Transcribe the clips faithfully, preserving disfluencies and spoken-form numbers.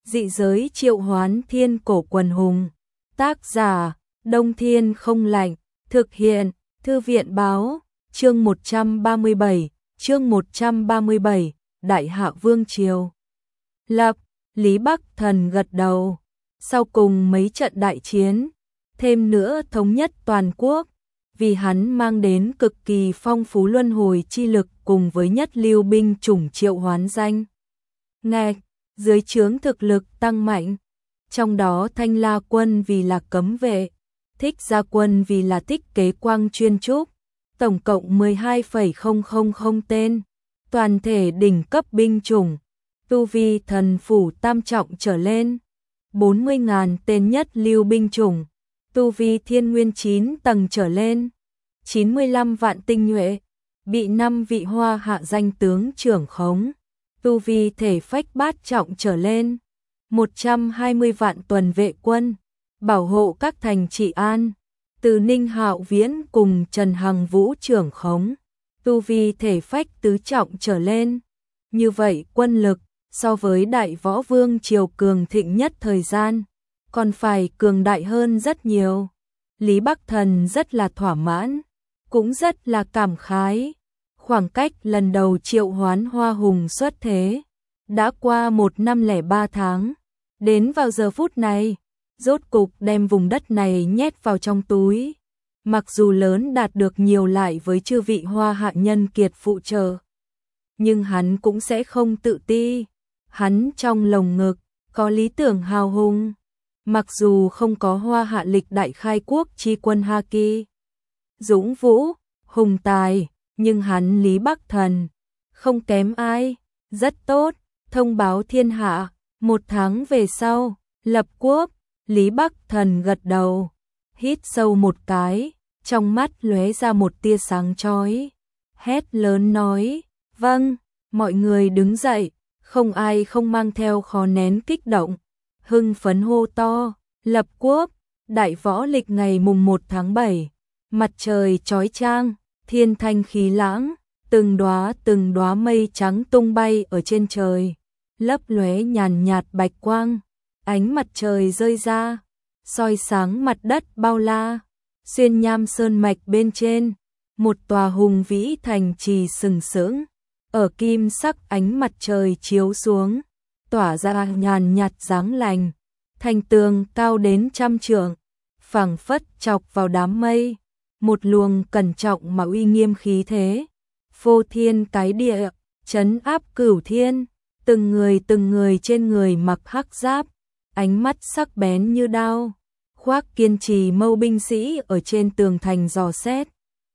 Dị giới triệu hoán thiên cổ quần hùng. Tác giả, Đông Thiên Không Lạnh. Thực hiện, Thư viện Báo. Chương một trăm ba mươi bảy, chương một trăm ba mươi bảy, Đại Hạ Vương Triều. Lập, Lý Bắc Thần gật đầu. Sau cùng mấy trận đại chiến, thêm nữa thống nhất toàn quốc, vì hắn mang đến cực kỳ phong phú luân hồi chi lực cùng với nhất lưu binh chủng triệu hoán danh. Ngạch, dưới trướng thực lực tăng mạnh, trong đó Thanh La quân vì là cấm vệ, Thích Gia quân vì là thích kế quang chuyên trúc, tổng cộng mười hai phẩy không không không tên, toàn thể đỉnh cấp binh chủng, tu vi thần phủ tam trọng trở lên, bốn mươi nghìn tên nhất lưu binh chủng, tu vi thiên nguyên chín tầng trở lên, chín mươi lăm vạn tinh nhuệ, bị năm vị hoa hạ danh tướng trưởng khống, tu vi thể phách bát trọng trở lên, một trăm hai mươi vạn tuần vệ quân, bảo hộ các thành trị an, từ Ninh Hạo Viễn cùng Trần Hằng Vũ trưởng khống, tu vi thể phách tứ trọng trở lên. Như vậy quân lực, so với Đại Võ Vương triều cường thịnh nhất thời gian, còn phải cường đại hơn rất nhiều. Lý Bắc Thần rất là thỏa mãn, cũng rất là cảm khái. Khoảng cách lần đầu triệu hoán Hoa Hùng xuất thế, đã qua một năm lẻ ba tháng, đến vào giờ phút này, rốt cục đem vùng đất này nhét vào trong túi. Mặc dù lớn đạt được nhiều lại với chư vị Hoa hạ nhân kiệt phụ trợ, nhưng hắn cũng sẽ không tự ti. Hắn trong lồng ngực có lý tưởng hào hùng, mặc dù không có Hoa hạ lịch đại khai quốc chi quân Ha Kỳ, dũng vũ, hùng tài, nhưng hắn Lý Bắc Thần không kém ai, rất tốt. Thông báo thiên hạ, một tháng về sau, lập quốc. Lý Bắc Thần gật đầu, hít sâu một cái, trong mắt lóe ra một tia sáng chói, hét lớn nói, vâng. Mọi người đứng dậy, không ai không mang theo khó nén kích động, hưng phấn hô to, lập quốc. Đại võ lịch ngày mùng một tháng bảy, mặt trời chói chang, thiên thanh khí lãng, từng đóa từng đóa mây trắng tung bay ở trên trời, lấp lóe nhàn nhạt bạch quang, ánh mặt trời rơi ra, soi sáng mặt đất bao la. Xuyên Nham sơn mạch bên trên, một tòa hùng vĩ thành trì sừng sững, ở kim sắc ánh mặt trời chiếu xuống, tỏa ra nhàn nhạt dáng lành, thành tường cao đến trăm trượng, phảng phất chọc vào đám mây, một luồng cẩn trọng mà uy nghiêm khí thế, phô thiên cái địa, trấn áp cửu thiên. Từng người từng người trên người mặc hắc giáp, ánh mắt sắc bén như đao, khoác kiên trì mâu binh sĩ ở trên tường thành dò xét.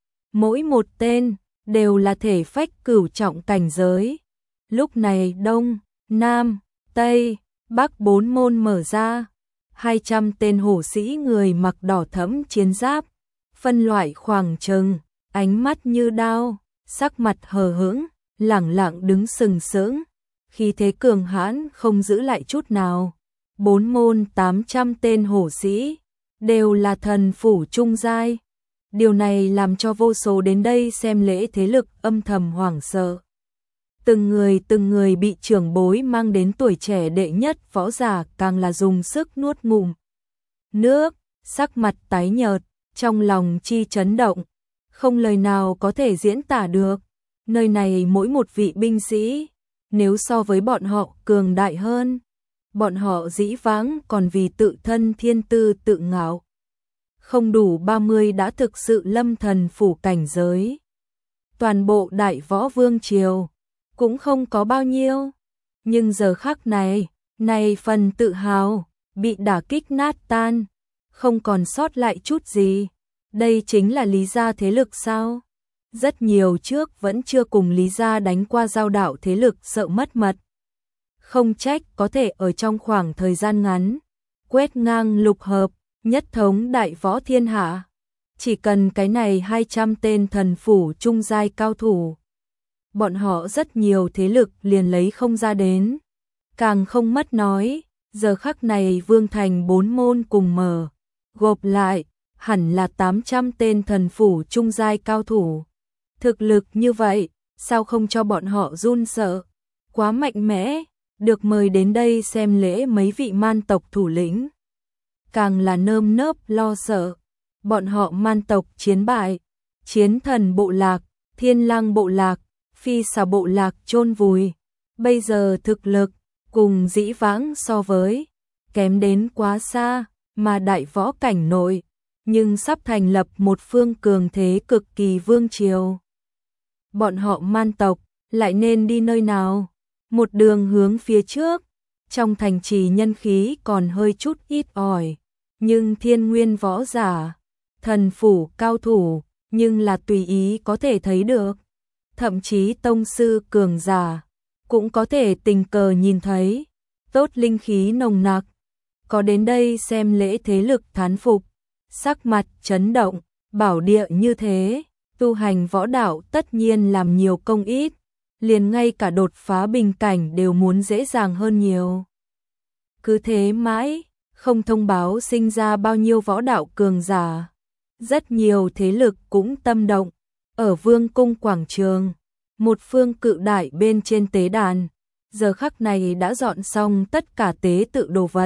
Mỗi một tên đều là thể phách cửu trọng cảnh giới. Lúc này Đông, Nam, Tây, Bắc bốn môn mở ra, hai trăm tên hổ sĩ người mặc đỏ thẫm chiến giáp, phân loại khoảng chừng, ánh mắt như đao, sắc mặt hờ hững, lẳng lặng đứng sừng sững, khí thế cường hãn không giữ lại chút nào. Bốn môn tám trăm tên hổ sĩ đều là thần phủ trung giai. Điều này làm cho vô số đến đây xem lễ thế lực âm thầm hoảng sợ. Từng người từng người bị trưởng bối mang đến tuổi trẻ đệ nhất võ giả càng là dùng sức nuốt ngụm nước, sắc mặt tái nhợt, trong lòng chi chấn động, không lời nào có thể diễn tả được. Nơi này mỗi một vị binh sĩ, nếu so với bọn họ cường đại hơn, bọn họ dĩ vãng còn vì tự thân thiên tư tự ngạo, không đủ ba mươi đã thực sự lâm thần phủ cảnh giới. Toàn bộ Đại Võ Vương triều cũng không có bao nhiêu, nhưng giờ khắc này, này phần tự hào bị đả kích nát tan, không còn sót lại chút gì. Đây chính là Lý gia thế lực sao? Rất nhiều trước vẫn chưa cùng Lý gia đánh qua giao đạo thế lực sợ mất mật. Không trách có thể ở trong khoảng thời gian ngắn, quét ngang lục hợp, nhất thống đại võ thiên hạ. Chỉ cần cái này hai trăm tên thần phủ trung giai cao thủ, bọn họ rất nhiều thế lực liền lấy không ra đến. Càng không mất nói, giờ khắc này Vương thành bốn môn cùng mở, gộp lại, hẳn là tám trăm tên thần phủ trung giai cao thủ. Thực lực như vậy, sao không cho bọn họ run sợ? Quá mạnh mẽ, được mời đến đây xem lễ mấy vị man tộc thủ lĩnh. Càng là nơm nớp lo sợ, bọn họ man tộc chiến bại, chiến thần bộ lạc, thiên lang bộ lạc, phi xà bộ lạc chôn vùi. Bây giờ thực lực, cùng dĩ vãng so với, kém đến quá xa, mà đại võ cảnh nội, nhưng sắp thành lập một phương cường thế cực kỳ vương triều. Bọn họ man tộc, lại nên đi nơi nào? Một đường hướng phía trước, trong thành trì nhân khí còn hơi chút ít ỏi, nhưng thiên nguyên võ giả, thần phủ cao thủ, nhưng là tùy ý có thể thấy được. Thậm chí tông sư cường giả, cũng có thể tình cờ nhìn thấy, tốt linh khí nồng nặc. Có đến đây xem lễ thế lực thán phục, sắc mặt chấn động, bảo địa như thế, tu hành võ đạo tất nhiên làm nhiều công ít, liền ngay cả đột phá bình cảnh đều muốn dễ dàng hơn nhiều. Cứ thế mãi, không thông báo sinh ra bao nhiêu võ đạo cường giả. Rất nhiều thế lực cũng tâm động, ở vương cung quảng trường, một phương cự đại bên trên tế đàn, giờ khắc này đã dọn xong tất cả tế tự đồ vật.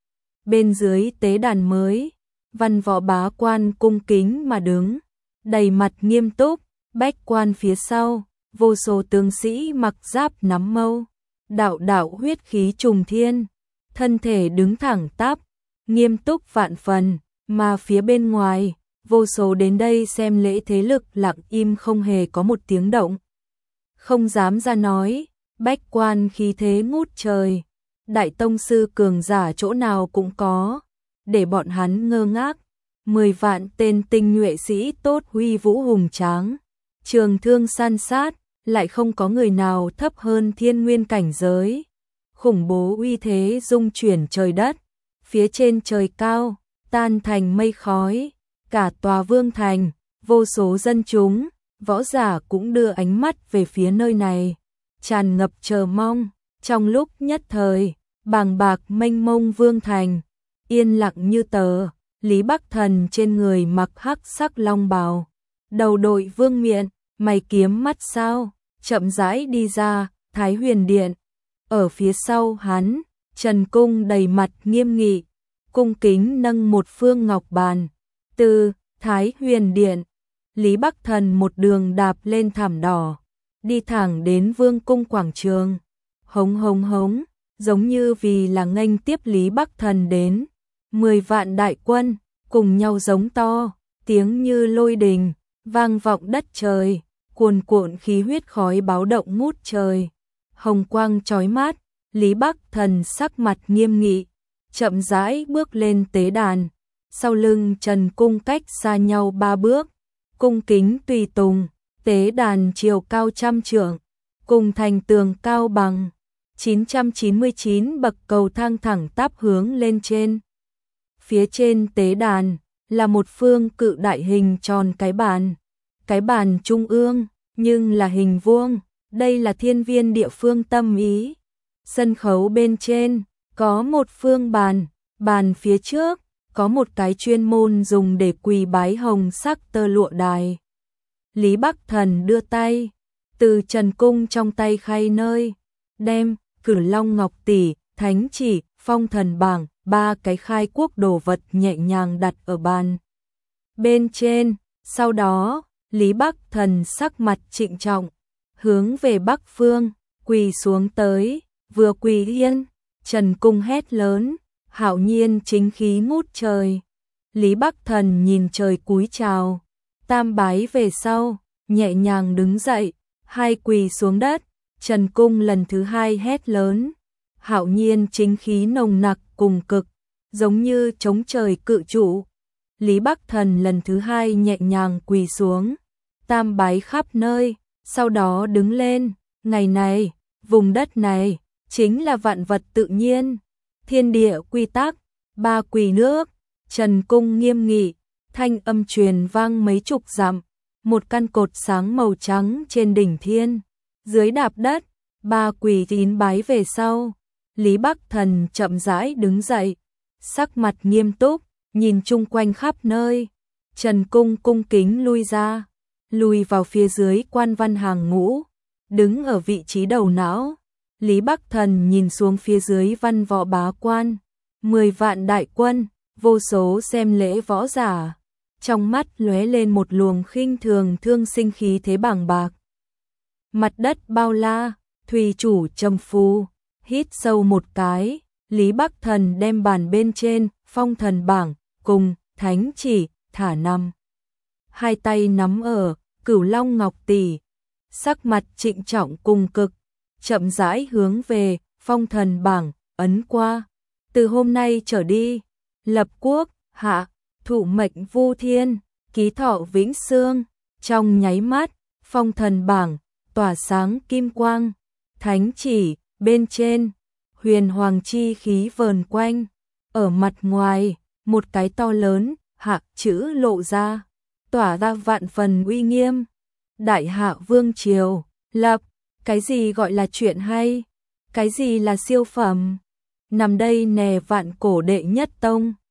Bên dưới tế đàn mới, văn võ bá quan cung kính mà đứng, đầy mặt nghiêm túc, bách quan phía sau, vô số tướng sĩ mặc giáp nắm mâu, đạo đạo huyết khí trùng thiên, thân thể đứng thẳng tắp, nghiêm túc vạn phần, mà phía bên ngoài, vô số đến đây xem lễ thế lực lặng im không hề có một tiếng động. Không dám ra nói, bách quan khí thế ngút trời, đại tông sư cường giả chỗ nào cũng có, để bọn hắn ngơ ngác. Mười vạn tên tinh nhuệ sĩ tốt huy vũ hùng tráng, trường thương san sát, lại không có người nào thấp hơn thiên nguyên cảnh giới. Khủng bố uy thế rung chuyển trời đất, phía trên trời cao, tan thành mây khói, cả tòa vương thành, vô số dân chúng, võ giả cũng đưa ánh mắt về phía nơi này, tràn ngập chờ mong. Trong lúc nhất thời, bàng bạc mênh mông vương thành, yên lặng như tờ. Lý Bắc Thần trên người mặc hắc sắc long bào, đầu đội vương miện, mày kiếm mắt sao, chậm rãi đi ra, Thái Huyền Điện. Ở phía sau hắn, Trần Cung đầy mặt nghiêm nghị, cung kính nâng một phương ngọc bàn. Từ Thái Huyền Điện, Lý Bắc Thần một đường đạp lên thảm đỏ, đi thẳng đến vương cung quảng trường. Hống hống hống, giống như vì là nghênh tiếp Lý Bắc Thần đến. Mười vạn đại quân, cùng nhau giống to, tiếng như lôi đình, vang vọng đất trời, cuồn cuộn khí huyết khói báo động ngút trời. Hồng quang chói mắt, Lý Bắc Thần sắc mặt nghiêm nghị, chậm rãi bước lên tế đàn, sau lưng Trần Cung cách xa nhau ba bước, cung kính tùy tùng, tế đàn chiều cao trăm trượng, cùng thành tường cao bằng chín trăm chín mươi chín bậc cầu thang thẳng tắp hướng lên trên. Phía trên tế đàn là một phương cự đại hình tròn cái bàn, cái bàn trung ương nhưng là hình vuông, đây là thiên viên địa phương tâm ý. Sân khấu bên trên có một phương bàn, bàn phía trước có một cái chuyên môn dùng để quỳ bái hồng sắc tơ lụa đài. Lý Bắc Thần đưa tay, từ Trần Cung trong tay khay nơi, đem Cửu Long Ngọc Tỷ, Thánh Chỉ, Phong Thần Bảng, ba cái khai quốc đồ vật nhẹ nhàng đặt ở bàn bên trên. Sau đó, Lý Bắc Thần sắc mặt trịnh trọng, hướng về Bắc phương, quỳ xuống tới, vừa quỳ yên, Trần Cung hét lớn, hạo nhiên chính khí ngút trời. Lý Bắc Thần nhìn trời cúi chào, tam bái về sau, nhẹ nhàng đứng dậy, hai quỳ xuống đất. Trần Cung lần thứ hai hét lớn, hạo nhiên chính khí nồng nặc cùng cực, giống như chống trời cự trụ. Lý Bắc Thần lần thứ hai nhẹ nhàng quỳ xuống, tam bái khắp nơi, sau đó đứng lên. Ngày này, vùng đất này, chính là vạn vật tự nhiên, thiên địa quy tắc, ba quỳ nước. Trần Cung nghiêm nghị, thanh âm truyền vang mấy chục dặm, một căn cột sáng màu trắng trên đỉnh thiên, dưới đạp đất, ba quỳ tín bái về sau. Lý Bắc Thần chậm rãi đứng dậy, sắc mặt nghiêm túc, nhìn chung quanh khắp nơi. Trần Cung cung kính lui ra, lùi vào phía dưới quan văn hàng ngũ, đứng ở vị trí đầu não. Lý Bắc Thần nhìn xuống phía dưới văn võ bá quan, mười vạn đại quân, vô số xem lễ võ giả, trong mắt lóe lên một luồng khinh thường thương sinh khí thế bàng bạc. Mặt đất bao la, thủy chủ trầm phù, hít sâu một cái, Lý Bắc Thần đem bàn bên trên, phong thần bảng, cùng, thánh chỉ, thả nằm. Hai tay nắm ở, cửu long ngọc tỷ, sắc mặt trịnh trọng cùng cực, chậm rãi hướng về, phong thần bảng, ấn qua. Từ hôm nay trở đi, lập quốc, hạ, thụ mệnh vu thiên, ký thọ vĩnh xương, trong nháy mắt, phong thần bảng, tỏa sáng kim quang, thánh chỉ, bên trên, huyền hoàng chi khí vờn quanh, ở mặt ngoài, một cái to lớn, hạ chữ lộ ra, tỏa ra vạn phần uy nghiêm. Đại hạ vương triều, lập, cái gì gọi là chuyện hay, cái gì là siêu phẩm, nằm đây nè vạn cổ đệ nhất tông.